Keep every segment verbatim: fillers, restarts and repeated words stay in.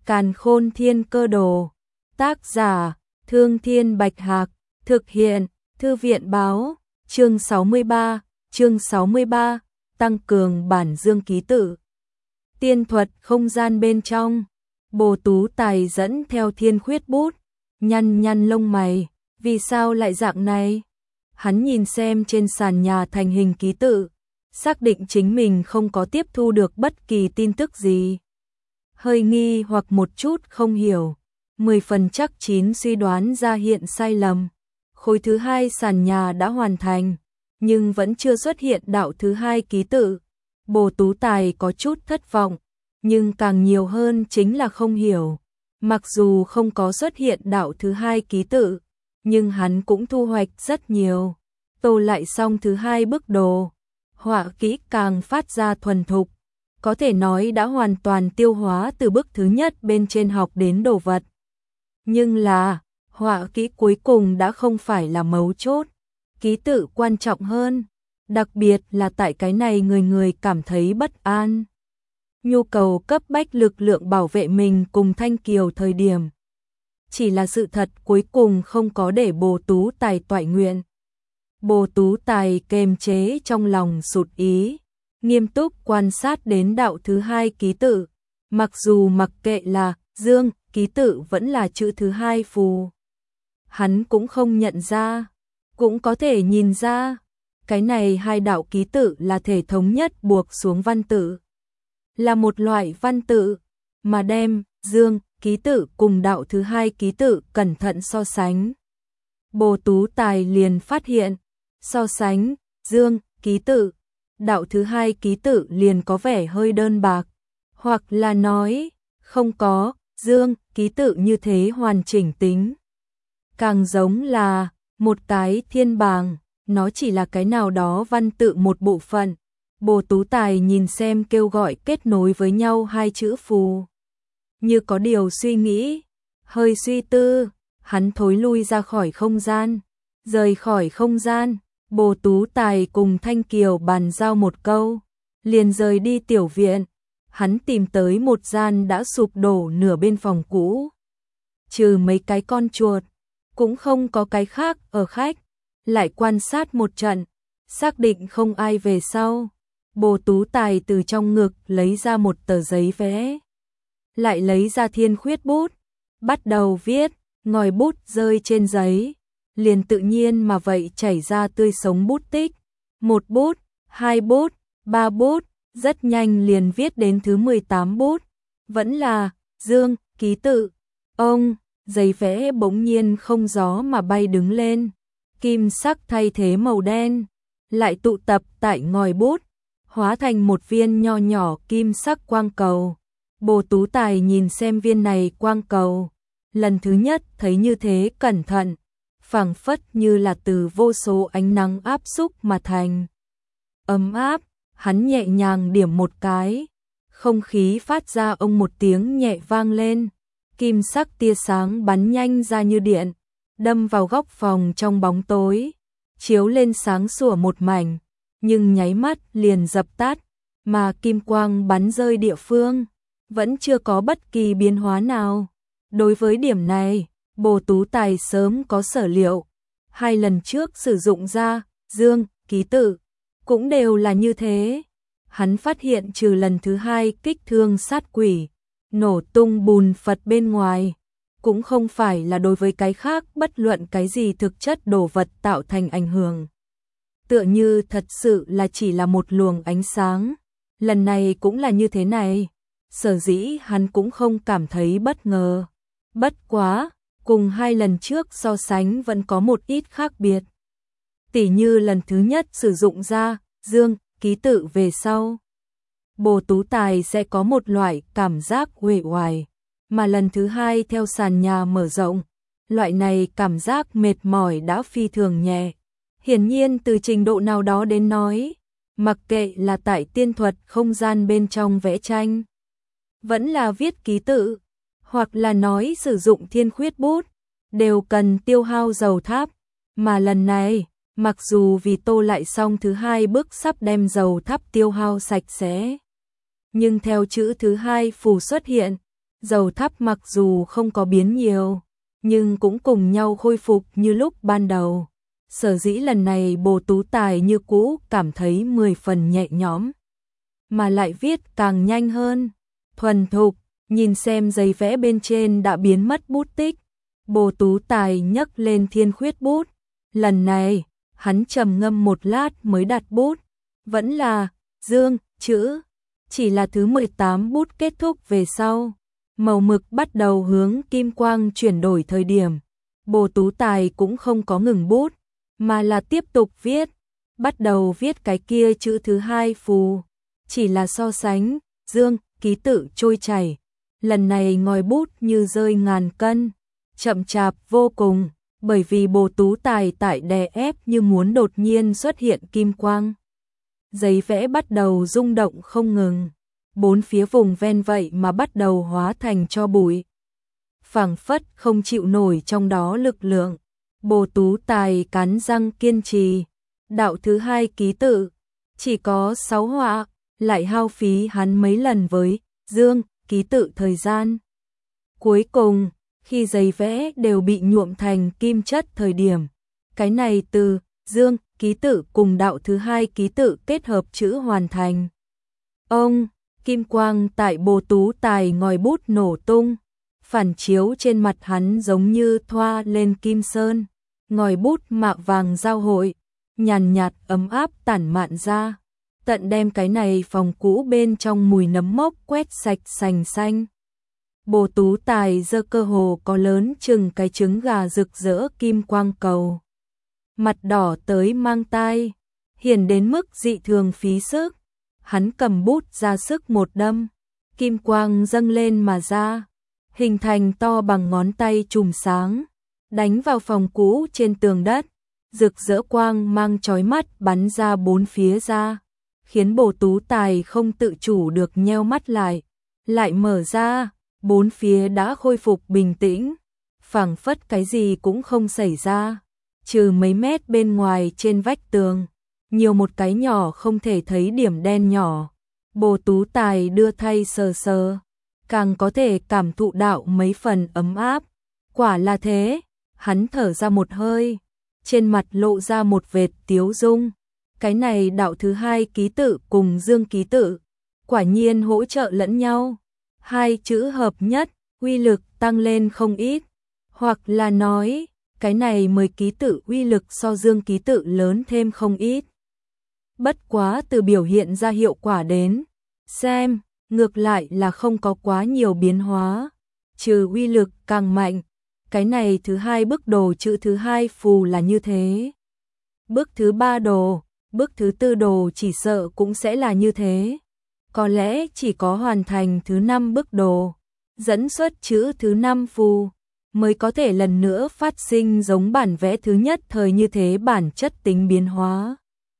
Càn Khôn Thiên Cơ Đồ. Tác giả: Thương Thiên Bạch Hạc. Thực hiện: Thư viện Báo. Chương sáu mươi ba. Chương sáu mươi ba. Tăng cường bản dương ký tự. Tiên thuật không gian bên trong. Bồ Tú Tài dẫn theo thiên khuyết bút, nhăn nhăn lông mày, vì sao lại dạng này? Hắn nhìn xem trên sàn nhà thành hình ký tự, xác định chính mình không có tiếp thu được bất kỳ tin tức gì. Hơi nghi hoặc một chút không hiểu, mười phần chắc chín suy đoán ra hiện sai lầm. Khối thứ hai sàn nhà đã hoàn thành, nhưng vẫn chưa xuất hiện đạo thứ hai ký tự. Bồ Tú Tài có chút thất vọng, nhưng càng nhiều hơn chính là không hiểu. Mặc dù không có xuất hiện đạo thứ hai ký tự, nhưng hắn cũng thu hoạch rất nhiều. Tô lại xong thứ hai bức đồ, họa kỹ càng phát ra thuần thục, có thể nói đã hoàn toàn tiêu hóa từ bức thứ nhất bên trên học đến đồ vật. Nhưng là, họa kỹ cuối cùng đã không phải là mấu chốt, ký tự quan trọng hơn, đặc biệt là tại cái này người người cảm thấy bất an. Nhu cầu cấp bách lực lượng bảo vệ mình cùng Thanh Kiều thời điểm. Chỉ là sự thật cuối cùng không có để Bồ Tú Tài toại nguyện. Bồ Tú Tài kềm chế trong lòng sụt ý, nghiêm túc quan sát đến đạo thứ hai ký tự, mặc dù mặc kệ là dương ký tự vẫn là chữ thứ hai phù. Hắn cũng không nhận ra, cũng có thể nhìn ra, cái này hai đạo ký tự là thể thống nhất buộc xuống văn tự. Là một loại văn tự, mà đem dương ký tự cùng đạo thứ hai ký tự cẩn thận so sánh. Bồ Tú Tài liền phát hiện, so sánh dương ký tự, đạo thứ hai ký tự liền có vẻ hơi đơn bạc, hoặc là nói không có dương ký tự như thế hoàn chỉnh tính. Càng giống là một cái thiên bảng, nó chỉ là cái nào đó văn tự một bộ phận. Bồ Tú Tài nhìn xem kêu gọi kết nối với nhau hai chữ phù. Như có điều suy nghĩ, hơi suy tư, hắn thối lui ra khỏi không gian. Rời khỏi không gian, Bồ Tú Tài cùng Thanh Kiều bàn giao một câu, liền rời đi tiểu viện. Hắn tìm tới một gian đã sụp đổ nửa bên phòng cũ. Trừ mấy cái con chuột, cũng không có cái khác ở khách. Lại quan sát một trận, xác định không ai về sau. Bồ Tú Tài từ trong ngực lấy ra một tờ giấy vẽ, lại lấy ra thiên khuyết bút, bắt đầu viết, ngòi bút rơi trên giấy, liền tự nhiên mà vậy chảy ra tươi sống bút tích. Một bút, hai bút, ba bút, rất nhanh liền viết đến thứ mười tám bút, vẫn là dương ký tự. Ông, giấy vẽ bỗng nhiên không gió mà bay đứng lên, kim sắc thay thế màu đen, lại tụ tập tại ngòi bút, hóa thành một viên nho nhỏ kim sắc quang cầu. Bồ Tú Tài nhìn xem viên này quang cầu, lần thứ nhất thấy như thế cẩn thận, phảng phất như là từ vô số ánh nắng áp xúc mà thành. Ấm áp, hắn nhẹ nhàng điểm một cái, không khí phát ra ông một tiếng nhẹ vang lên, kim sắc tia sáng bắn nhanh ra như điện, đâm vào góc phòng trong bóng tối, chiếu lên sáng sủa một mảnh, nhưng nháy mắt liền dập tắt, mà kim quang bắn rơi địa phương vẫn chưa có bất kỳ biến hóa nào. Đối với điểm này, Bồ Tú Tài sớm có sở liệu, hai lần trước sử dụng ra dương ký tự cũng đều là như thế. Hắn phát hiện trừ lần thứ hai kích thương sát quỷ, nổ tung bùn Phật bên ngoài, cũng không phải là đối với cái khác bất luận cái gì thực chất đồ vật tạo thành ảnh hưởng. Tựa như thật sự là chỉ là một luồng ánh sáng. Lần này cũng là như thế này. Sở dĩ hắn cũng không cảm thấy bất ngờ. Bất quá, cùng hai lần trước so sánh vẫn có một ít khác biệt. Tỉ như lần thứ nhất sử dụng ra dương ký tự về sau, Bồ Tú Tài sẽ có một loại cảm giác uể oải, mà lần thứ hai theo sàn nhà mở rộng, loại này cảm giác mệt mỏi đã phi thường nhẹ. Hiển nhiên từ trình độ nào đó đến nói, mặc kệ là tại tiên thuật không gian bên trong vẽ tranh, vẫn là viết ký tự, hoặc là nói sử dụng thiên khuyết bút, đều cần tiêu hao dầu tháp. Mà lần này, mặc dù vì tô lại xong thứ hai bước sắp đem dầu tháp tiêu hao sạch sẽ, nhưng theo chữ thứ hai phù xuất hiện, Dầu thắp mặc dù không có biến nhiều, nhưng cũng cùng nhau khôi phục như lúc ban đầu. Sở dĩ lần này Bồ Tú Tài như cũ cảm thấy mười phần nhẹ nhõm, mà lại viết càng nhanh hơn, thuần thục, nhìn xem giấy vẽ bên trên đã biến mất bút tích. Bồ Tú Tài nhấc lên thiên khuyết bút, lần này, hắn trầm ngâm một lát mới đặt bút, vẫn là dương chữ, chỉ là thứ mười tám bút kết thúc về sau, màu mực bắt đầu hướng kim quang chuyển đổi thời điểm, Bồ Tú Tài cũng không có ngừng bút, mà là tiếp tục viết, bắt đầu viết cái kia chữ thứ hai phù, chỉ là so sánh, dương, ký tự trôi chảy, lần này ngòi bút như rơi ngàn cân, chậm chạp vô cùng, bởi vì Bồ Tú Tài tại đè ép như muốn đột nhiên xuất hiện kim quang. Giấy vẽ bắt đầu rung động không ngừng, bốn phía vùng ven vậy mà bắt đầu hóa thành tro bụi. Phảng phất không chịu nổi trong đó lực lượng, Bồ Tú Tài cắn răng kiên trì, đạo thứ hai ký tự, chỉ có sáu họa, lại hao phí hắn mấy lần với dương, ký tự thời gian. Cuối cùng, khi giấy vẽ đều bị nhuộm thành kim chất thời điểm, cái này từ dương, ký tự cùng đạo thứ hai ký tự kết hợp chữ hoàn thành. Ông, kim quang tại Bồ Tú Tài ngòi bút nổ tung, phản chiếu trên mặt hắn giống như thoa lên kim sơn, ngòi bút mạ vàng giao hội, nhàn nhạt ấm áp tản mạn ra, tận đem cái này phòng cũ bên trong mùi nấm mốc quét sạch sành xanh. Bồ Tú Tài giơ cơ hồ có lớn chừng cái trứng gà rực rỡ kim quang cầu. Mặt đỏ tới mang tai, hiển đến mức dị thường phí sức. Hắn cầm bút ra sức một đâm, kim quang dâng lên mà ra, hình thành to bằng ngón tay chùm sáng, đánh vào phòng cũ trên tường đất, rực rỡ quang mang chói mắt bắn ra bốn phía ra, khiến Bồ Tú Tài không tự chủ được nheo mắt lại, lại mở ra, bốn phía đã khôi phục bình tĩnh, phảng phất cái gì cũng không xảy ra, trừ mấy mét bên ngoài trên vách tường, nhiều một cái nhỏ không thể thấy điểm đen nhỏ. Bồ Tú Tài đưa thay sờ sờ, càng có thể cảm thụ đạo mấy phần ấm áp. Quả là thế, hắn thở ra một hơi, trên mặt lộ ra một vệt tiếu dung. Cái này đạo thứ hai ký tự cùng dương ký tự, quả nhiên hỗ trợ lẫn nhau. Hai chữ hợp nhất, uy lực tăng lên không ít. Hoặc là nói, cái này mười ký tự uy lực so dương ký tự lớn thêm không ít. Bất quá từ biểu hiện ra hiệu quả đến xem, ngược lại là không có quá nhiều biến hóa, trừ uy lực càng mạnh. Cái này thứ hai bức đồ chữ thứ hai phù là như thế. Bước thứ ba đồ, bước thứ tư đồ chỉ sợ cũng sẽ là như thế. Có lẽ chỉ có hoàn thành thứ năm bức đồ, dẫn xuất chữ thứ năm phù, mới có thể lần nữa phát sinh giống bản vẽ thứ nhất thời như thế bản chất tính biến hóa.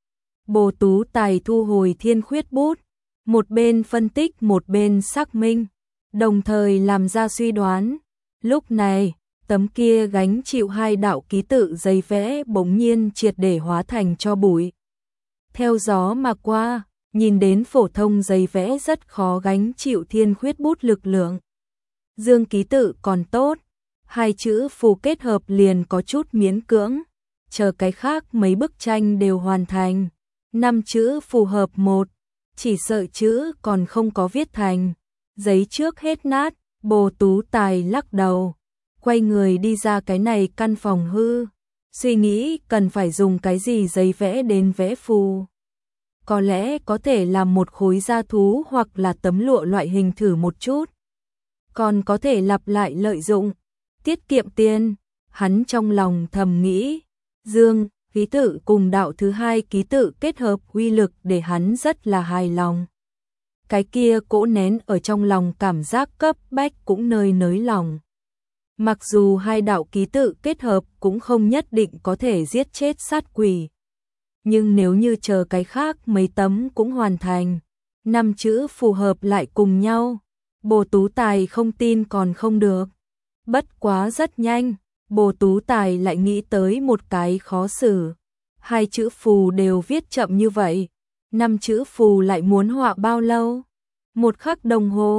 Bồ Tú Tài thu hồi thiên khuyết bút, một bên phân tích một bên xác minh, đồng thời làm ra suy đoán. Lúc này, tấm kia gánh chịu hai đạo ký tự giấy vẽ bỗng nhiên triệt để hóa thành tro bụi. Theo gió mà qua, nhìn đến phổ thông giấy vẽ rất khó gánh chịu thiên khuyết bút lực lượng. Dương ký tự còn tốt, hai chữ phù kết hợp liền có chút miễn cưỡng, chờ cái khác mấy bức tranh đều hoàn thành. Năm chữ phù hợp một, chỉ sợ chữ còn không có viết thành, giấy trước hết nát. Bồ Tú Tài lắc đầu, quay người đi ra cái này căn phòng hư, suy nghĩ cần phải dùng cái gì giấy vẽ đến vẽ phù. Có lẽ có thể làm một khối da thú hoặc là tấm lụa loại hình thử một chút. Còn có thể lặp lại lợi dụng, tiết kiệm tiền. Hắn trong lòng thầm nghĩ, dương, ký tự cùng đạo thứ hai ký tự kết hợp uy lực để hắn rất là hài lòng. Cái kia cỗ nén ở trong lòng cảm giác cấp bách cũng nơi nới lòng. Mặc dù hai đạo ký tự kết hợp cũng không nhất định có thể giết chết sát quỷ. Nhưng nếu như chờ cái khác mấy tấm cũng hoàn thành, năm chữ phù hợp lại cùng nhau, Bồ Tú Tài không tin còn không được. Bất quá rất nhanh, Bồ Tú Tài lại nghĩ tới một cái khó xử. Hai chữ phù đều viết chậm như vậy, năm chữ phù lại muốn họa bao lâu? Một khắc đồng hồ,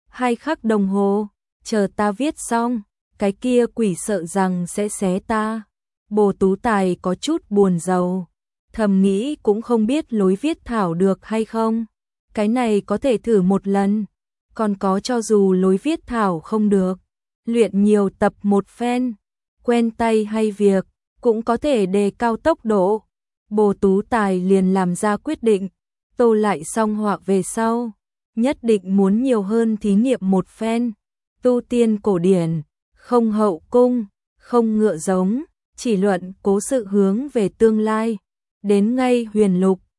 Hai khắc đồng hồ, chờ ta viết xong, cái kia quỷ sợ rằng sẽ xé ta. Bồ Tú Tài có chút buồn rầu, thầm nghĩ cũng không biết lối viết thảo được hay không. Cái này có thể thử một lần, còn có cho dù lối viết thảo không được, luyện nhiều tập một phen, quen tay hay việc, cũng có thể đề cao tốc độ. Bồ Tú Tài liền làm ra quyết định, tô lại xong họa về sau, nhất định muốn nhiều hơn thí nghiệm một phen. Tu tiên cổ điển, không hậu cung, không ngựa giống, chỉ luận cố sự hướng về tương lai. Đến ngay huyền lục,